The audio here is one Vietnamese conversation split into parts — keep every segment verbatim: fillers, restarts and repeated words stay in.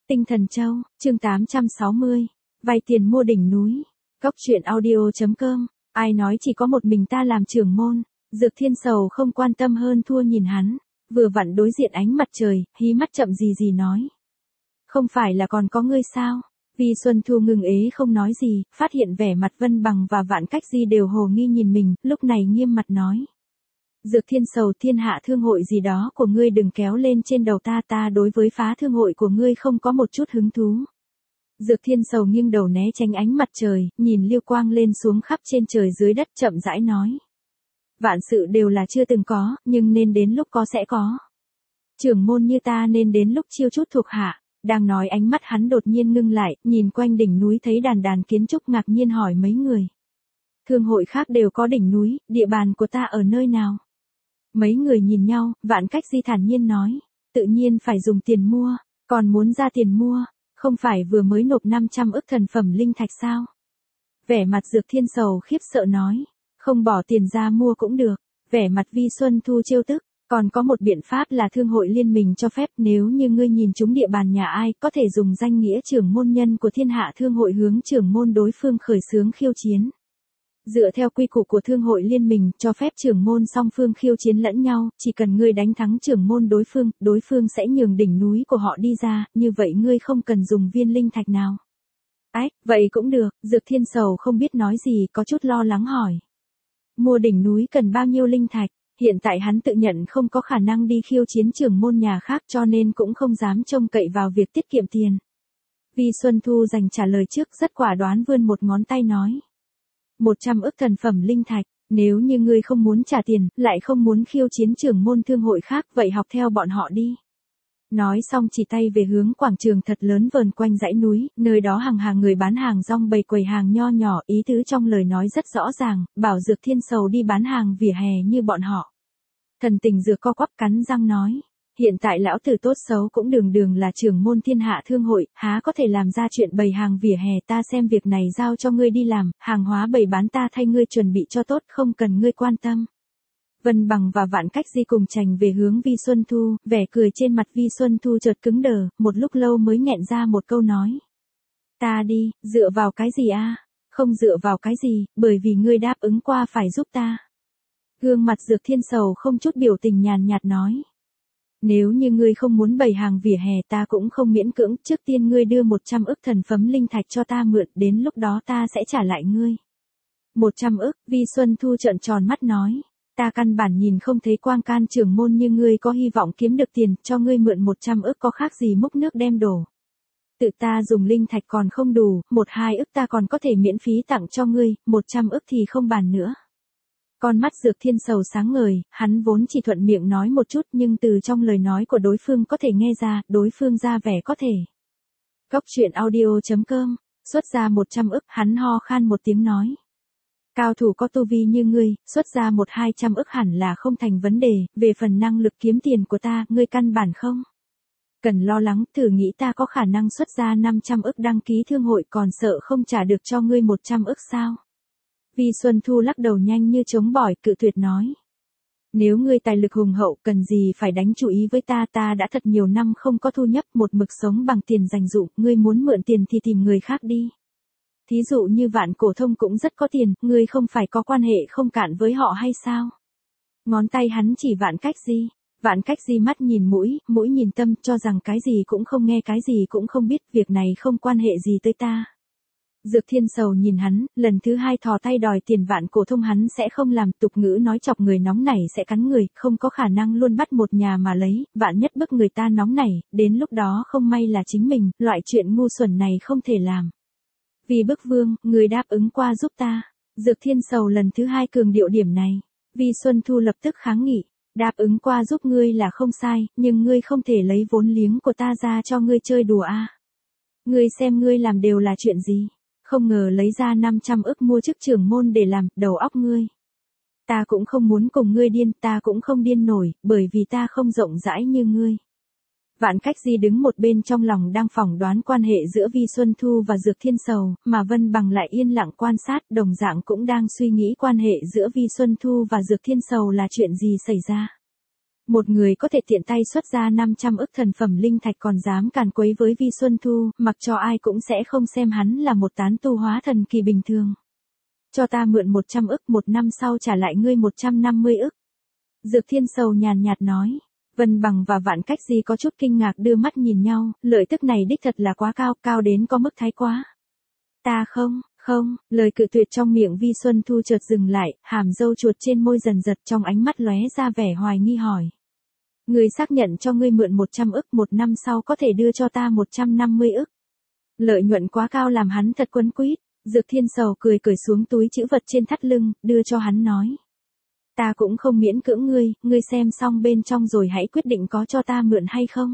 Tinh Thần Châu, chương tám trăm sáu mươi, vay tiền mua đỉnh núi. Cốc truyện audio chấm com, ai nói chỉ có một mình ta làm trưởng môn. Dược Thiên Sầu không quan tâm hơn thua nhìn hắn, vừa vặn đối diện ánh mặt trời, hí mắt chậm gì gì nói. Không phải là còn có ngươi sao? Vi Xuân Thu ngừng ế không nói gì, phát hiện vẻ mặt Vân Bằng và Vạn Cách Di đều hồ nghi nhìn mình, lúc này nghiêm mặt nói. Dược Thiên Sầu, thiên hạ thương hội gì đó của ngươi đừng kéo lên trên đầu ta, ta đối với phá thương hội của ngươi không có một chút hứng thú. Dược Thiên Sầu nghiêng đầu né tránh ánh mặt trời, nhìn liêu quang lên xuống khắp trên trời dưới đất chậm rãi nói. Vạn sự đều là chưa từng có, nhưng nên đến lúc có sẽ có. Trưởng môn như ta nên đến lúc chiêu chút thuộc hạ. Đang nói ánh mắt hắn đột nhiên ngưng lại, nhìn quanh đỉnh núi thấy đàn đàn kiến trúc ngạc nhiên hỏi mấy người. Thương hội khác đều có đỉnh núi, địa bàn của ta ở nơi nào? Mấy người nhìn nhau, Vạn Cách Di thản nhiên nói. Tự nhiên phải dùng tiền mua, còn muốn ra tiền mua, không phải vừa mới nộp năm trăm ức thần phẩm linh thạch sao? Vẻ mặt Dược Thiên Sầu khiếp sợ nói. Không bỏ tiền ra mua cũng được, vẻ mặt Vi Xuân Thu trêu tức. Còn có một biện pháp là thương hội liên mình cho phép, nếu như ngươi nhìn trúng địa bàn nhà ai, có thể dùng danh nghĩa trưởng môn nhân của thiên hạ thương hội hướng trưởng môn đối phương khởi xướng khiêu chiến. Dựa theo quy củ của thương hội liên mình, cho phép trưởng môn song phương khiêu chiến lẫn nhau, chỉ cần ngươi đánh thắng trưởng môn đối phương, đối phương sẽ nhường đỉnh núi của họ đi ra, như vậy ngươi không cần dùng viên linh thạch nào. Ách, vậy cũng được, Dược Thiên Sầu không biết nói gì, có chút lo lắng hỏi. Mua đỉnh núi cần bao nhiêu linh thạch? Hiện tại hắn tự nhận không có khả năng đi khiêu chiến trưởng môn nhà khác cho nên cũng không dám trông cậy vào việc tiết kiệm tiền. Vi Xuân Thu dành trả lời trước rất quả đoán vươn một ngón tay nói. Một trăm ức thần phẩm linh thạch, nếu như ngươi không muốn trả tiền, lại không muốn khiêu chiến trưởng môn thương hội khác, vậy học theo bọn họ đi. Nói xong chỉ tay về hướng quảng trường thật lớn vờn quanh dãy núi, nơi đó hàng hàng người bán hàng rong bày quầy hàng nho nhỏ, ý tứ trong lời nói rất rõ ràng, bảo Dược Thiên Sầu đi bán hàng vỉa hè như bọn họ. Thần Tình Dược co quắp cắn răng nói, hiện tại lão tử tốt xấu cũng đường đường là trưởng môn thiên hạ thương hội, há có thể làm ra chuyện bày hàng vỉa hè, ta xem việc này giao cho ngươi đi làm, hàng hóa bày bán ta thay ngươi chuẩn bị cho tốt, không cần ngươi quan tâm. Vân Bằng và Vạn Cách Di cùng chành về hướng Vi Xuân Thu, vẻ cười trên mặt Vi Xuân Thu chợt cứng đờ, một lúc lâu mới nghẹn ra một câu nói. Ta đi, dựa vào cái gì a? Không dựa vào cái gì, bởi vì ngươi đáp ứng qua phải giúp ta. Gương mặt Dược Thiên Sầu không chút biểu tình nhàn nhạt nói. Nếu như ngươi không muốn bày hàng vỉa hè ta cũng không miễn cưỡng, trước tiên ngươi đưa một trăm ức thần phẩm linh thạch cho ta mượn, đến lúc đó ta sẽ trả lại ngươi. Một trăm ức, Vi Xuân Thu trợn tròn mắt nói. Ta căn bản nhìn không thấy quang can trưởng môn như ngươi có hy vọng kiếm được tiền, cho ngươi mượn một trăm ức có khác gì múc nước đem đổ. Tự ta dùng linh thạch còn không đủ, một hai ức ta còn có thể miễn phí tặng cho ngươi, một trăm ức thì không bàn nữa. Con mắt Dược Thiên Sầu sáng ngời, hắn vốn chỉ thuận miệng nói một chút nhưng từ trong lời nói của đối phương có thể nghe ra, đối phương ra vẻ có thể. Cốc truyện audio chấm com, xuất ra một trăm ức, hắn ho khan một tiếng nói. Cao thủ có tu vi như ngươi, xuất ra một hai trăm ức hẳn là không thành vấn đề, về phần năng lực kiếm tiền của ta, ngươi căn bản không cần lo lắng, thử nghĩ ta có khả năng xuất ra năm trăm ức đăng ký thương hội còn sợ không trả được cho ngươi một trăm ức sao? Vi Xuân Thu lắc đầu nhanh như chống bỏi, cự tuyệt nói. Nếu ngươi tài lực hùng hậu cần gì phải đánh chú ý với ta, ta đã thật nhiều năm không có thu nhập, một mực sống bằng tiền dành dụm, ngươi muốn mượn tiền thì tìm người khác đi. Thí dụ như Vạn Cổ Thông cũng rất có tiền, ngươi không phải có quan hệ không cạn với họ hay sao? Ngón tay hắn chỉ Vạn Cách Di, Vạn Cách Di mắt nhìn mũi, mũi nhìn tâm, cho rằng cái gì cũng không nghe cái gì cũng không biết, việc này không quan hệ gì tới ta. Dược Thiên Sầu nhìn hắn, lần thứ hai thò tay đòi tiền Vạn Cổ Thông hắn sẽ không làm, tục ngữ nói chọc người nóng nảy sẽ cắn người, không có khả năng luôn bắt một nhà mà lấy, vạn nhất bức người ta nóng nảy, đến lúc đó không may là chính mình, loại chuyện ngu xuẩn này không thể làm. Vì bức vương, người đáp ứng qua giúp ta. Dược Thiên Sầu lần thứ hai cường điệu điểm này. Vi Xuân Thu lập tức kháng nghị. Đáp ứng qua giúp ngươi là không sai, nhưng ngươi không thể lấy vốn liếng của ta ra cho ngươi chơi đùa a. À. Ngươi xem ngươi làm đều là chuyện gì. Không ngờ lấy ra năm trăm ức mua chức trưởng môn để làm, đầu óc ngươi. Ta cũng không muốn cùng ngươi điên, ta cũng không điên nổi, bởi vì ta không rộng rãi như ngươi. Vạn Cách Di đứng một bên trong lòng đang phỏng đoán quan hệ giữa Vi Xuân Thu và Dược Thiên Sầu, mà Vân Bằng lại yên lặng quan sát, đồng dạng cũng đang suy nghĩ quan hệ giữa Vi Xuân Thu và Dược Thiên Sầu là chuyện gì xảy ra. Một người có thể tiện tay xuất ra năm trăm ức thần phẩm linh thạch còn dám càn quấy với Vi Xuân Thu, mặc cho ai cũng sẽ không xem hắn là một tán tu hóa thần kỳ bình thường. Cho ta mượn một trăm ức, một năm sau trả lại ngươi một trăm năm mươi ức. Dược Thiên Sầu nhàn nhạt nói. Vân Bằng và Vạn Cách Di có chút kinh ngạc đưa mắt nhìn nhau, lợi tức này đích thật là quá cao, cao đến có mức thái quá. Ta không, không, lời cự tuyệt trong miệng Vi Xuân Thu chợt dừng lại, hàm râu chuột trên môi dần giật, trong ánh mắt lóe ra vẻ hoài nghi hỏi. Ngươi xác nhận cho ngươi mượn một trăm ức, một năm sau có thể đưa cho ta một trăm năm mươi ức. Lợi nhuận quá cao làm hắn thật quấn quýt. Dược Thiên Sầu cười cởi xuống túi trữ vật trên thắt lưng, đưa cho hắn nói. Ta cũng không miễn cưỡng ngươi, ngươi xem xong bên trong rồi hãy quyết định có cho ta mượn hay không.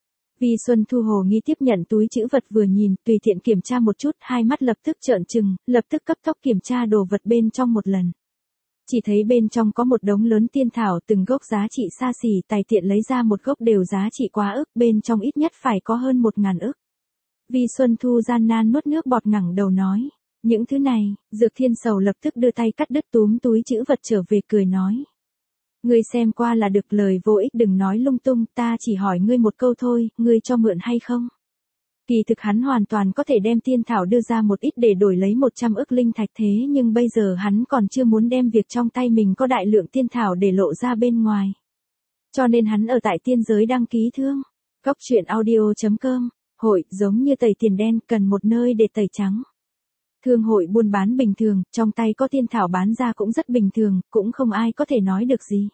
Vi Xuân Thu hồ nghi tiếp nhận túi trữ vật vừa nhìn, tùy tiện kiểm tra một chút, hai mắt lập tức trợn trừng, lập tức cấp tốc kiểm tra đồ vật bên trong một lần. Chỉ thấy bên trong có một đống lớn tiên thảo từng gốc giá trị xa xỉ, tài tiện lấy ra một gốc đều giá trị quá ức, bên trong ít nhất phải có hơn một ngàn ức. Vi Xuân Thu gian nan nuốt nước bọt ngẩng đầu nói. Những thứ này, Dược Thiên Sầu lập tức đưa tay cắt đứt túm túi trữ vật trở về cười nói. Ngươi xem qua là được, lời vô ích đừng nói lung tung, ta chỉ hỏi ngươi một câu thôi, ngươi cho mượn hay không? Kỳ thực hắn hoàn toàn có thể đem tiên thảo đưa ra một ít để đổi lấy một trăm ức linh thạch, thế nhưng bây giờ hắn còn chưa muốn đem việc trong tay mình có đại lượng tiên thảo để lộ ra bên ngoài. Cho nên hắn ở tại tiên giới đăng ký thương. Cóc truyện audio chấm com, hội giống như tẩy tiền đen, cần một nơi để tẩy trắng. Thương hội buôn bán bình thường, trong tay có tiên thảo bán ra cũng rất bình thường, cũng không ai có thể nói được gì.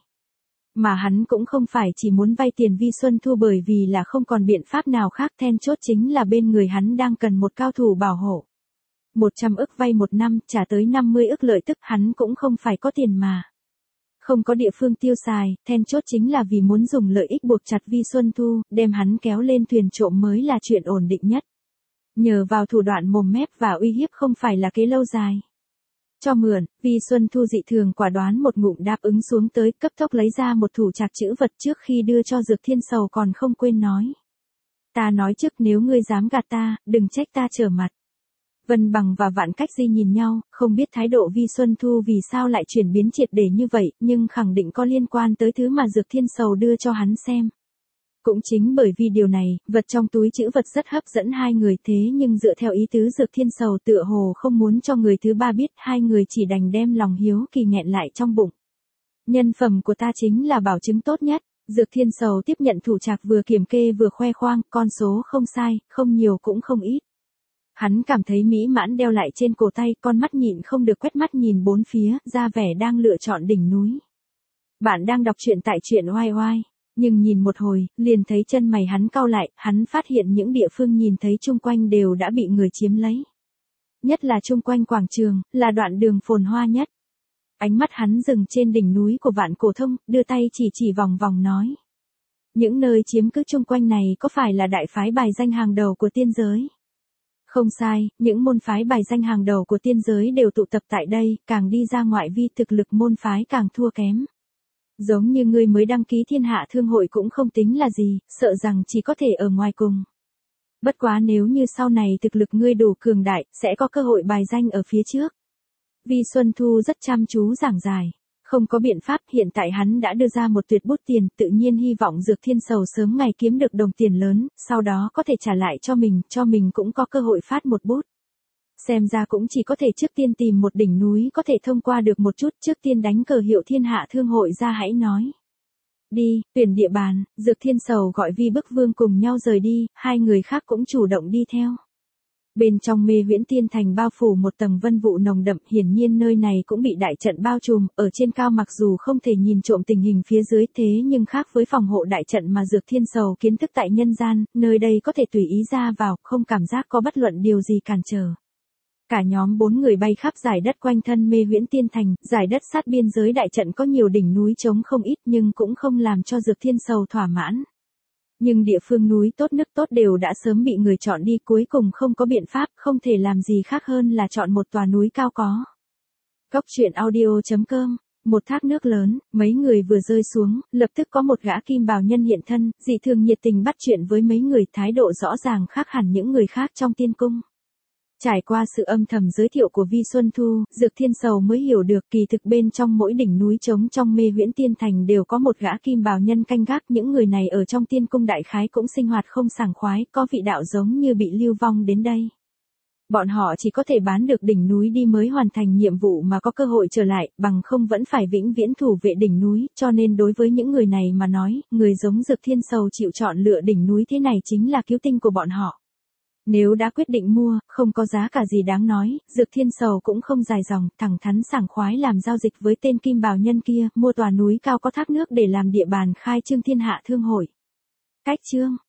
Mà hắn cũng không phải chỉ muốn vay tiền Vi Xuân Thu bởi vì là không còn biện pháp nào khác, then chốt chính là bên người hắn đang cần một cao thủ bảo hộ. một trăm ức vay một năm, trả tới năm mươi ức lợi tức, hắn cũng không phải có tiền mà. Không có địa phương tiêu xài, then chốt chính là vì muốn dùng lợi ích buộc chặt Vi Xuân Thu, đem hắn kéo lên thuyền trộm mới là chuyện ổn định nhất. Nhờ vào thủ đoạn mồm mép và uy hiếp không phải là kế lâu dài. Cho mượn, Vi Xuân Thu dị thường quả đoán một ngụm đáp ứng xuống tới, cấp tốc lấy ra một thủ trạc trữ vật trước khi đưa cho Dược Thiên Sầu còn không quên nói. Ta nói trước, nếu ngươi dám gạt ta, đừng trách ta trở mặt. Vân Bằng và Vạn Cách Di nhìn nhau, không biết thái độ Vi Xuân Thu vì sao lại chuyển biến triệt để như vậy, nhưng khẳng định có liên quan tới thứ mà Dược Thiên Sầu đưa cho hắn xem. Cũng chính bởi vì điều này, vật trong túi trữ vật rất hấp dẫn hai người, thế nhưng dựa theo ý tứ Dược Thiên Sầu tựa hồ không muốn cho người thứ ba biết, hai người chỉ đành đem lòng hiếu kỳ nghẹn lại trong bụng. Nhân phẩm của ta chính là bảo chứng tốt nhất. Dược Thiên Sầu tiếp nhận thủ trạc vừa kiểm kê vừa khoe khoang, con số không sai, không nhiều cũng không ít. Hắn cảm thấy mỹ mãn đeo lại trên cổ tay, con mắt nhịn không được quét mắt nhìn bốn phía, ra vẻ đang lựa chọn đỉnh núi. Bạn đang đọc truyện tại truyện oai oai. Nhưng nhìn một hồi, liền thấy chân mày hắn cau lại, hắn phát hiện những địa phương nhìn thấy chung quanh đều đã bị người chiếm lấy. Nhất là chung quanh quảng trường, là đoạn đường phồn hoa nhất. Ánh mắt hắn dừng trên đỉnh núi của Vạn Cổ Thông, đưa tay chỉ chỉ vòng vòng nói. Những nơi chiếm cứ chung quanh này có phải là đại phái bài danh hàng đầu của tiên giới? Không sai, những môn phái bài danh hàng đầu của tiên giới đều tụ tập tại đây, càng đi ra ngoại vi thực lực môn phái càng thua kém. Giống như ngươi mới đăng ký thiên hạ thương hội cũng không tính là gì, sợ rằng chỉ có thể ở ngoài cùng. Bất quá nếu như sau này thực lực ngươi đủ cường đại, sẽ có cơ hội bài danh ở phía trước. Vi Xuân Thu rất chăm chú giảng giải. Không có biện pháp, hiện tại hắn đã đưa ra một tuyệt bút tiền, tự nhiên hy vọng Dược Thiên Sầu sớm ngày kiếm được đồng tiền lớn, sau đó có thể trả lại cho mình, cho mình cũng có cơ hội phát một bút. Xem ra cũng chỉ có thể trước tiên tìm một đỉnh núi có thể thông qua được một chút, trước tiên đánh cờ hiệu thiên hạ thương hội ra hãy nói. Đi, tuyển địa bàn, Dược Thiên Sầu gọi Vi Bức Vương cùng nhau rời đi, hai người khác cũng chủ động đi theo. Bên trong Mê Huyễn Tiên Thành bao phủ một tầng vân vụ nồng đậm, hiển nhiên nơi này cũng bị đại trận bao trùm, ở trên cao mặc dù không thể nhìn trộm tình hình phía dưới, thế nhưng khác với phòng hộ đại trận mà Dược Thiên Sầu kiến thức tại nhân gian, nơi đây có thể tùy ý ra vào, không cảm giác có bất luận điều gì cản trở. Cả nhóm bốn người bay khắp giải đất quanh thân Mê Huyễn Tiên Thành, giải đất sát biên giới đại trận có nhiều đỉnh núi trống không ít nhưng cũng không làm cho Dược Thiên Sầu thỏa mãn. Nhưng địa phương núi tốt nước tốt đều đã sớm bị người chọn đi, cuối cùng không có biện pháp, không thể làm gì khác hơn là chọn một tòa núi cao có. Cóc truyện audio chấm com, một thác nước lớn, mấy người vừa rơi xuống, lập tức có một gã kim bào nhân hiện thân, dị thường nhiệt tình bắt chuyện với mấy người, thái độ rõ ràng khác hẳn những người khác trong tiên cung. Trải qua sự âm thầm giới thiệu của Vi Xuân Thu, Dược Thiên Sầu mới hiểu được kỳ thực bên trong mỗi đỉnh núi trống trong Mê Huyễn Tiên Thành đều có một gã kim bào nhân canh gác. Những người này ở trong tiên cung đại khái cũng sinh hoạt không sảng khoái, có vị đạo giống như bị lưu vong đến đây. Bọn họ chỉ có thể bán được đỉnh núi đi mới hoàn thành nhiệm vụ mà có cơ hội trở lại, bằng không vẫn phải vĩnh viễn thủ vệ đỉnh núi, cho nên đối với những người này mà nói, người giống Dược Thiên Sầu chịu chọn lựa đỉnh núi thế này chính là cứu tinh của bọn họ. Nếu đã quyết định mua, không có giá cả gì đáng nói, Dược Thiên Sầu cũng không dài dòng, thẳng thắn sảng khoái làm giao dịch với tên kim bào nhân kia, mua tòa núi cao có thác nước để làm địa bàn khai trương thiên hạ thương hội. Cách chương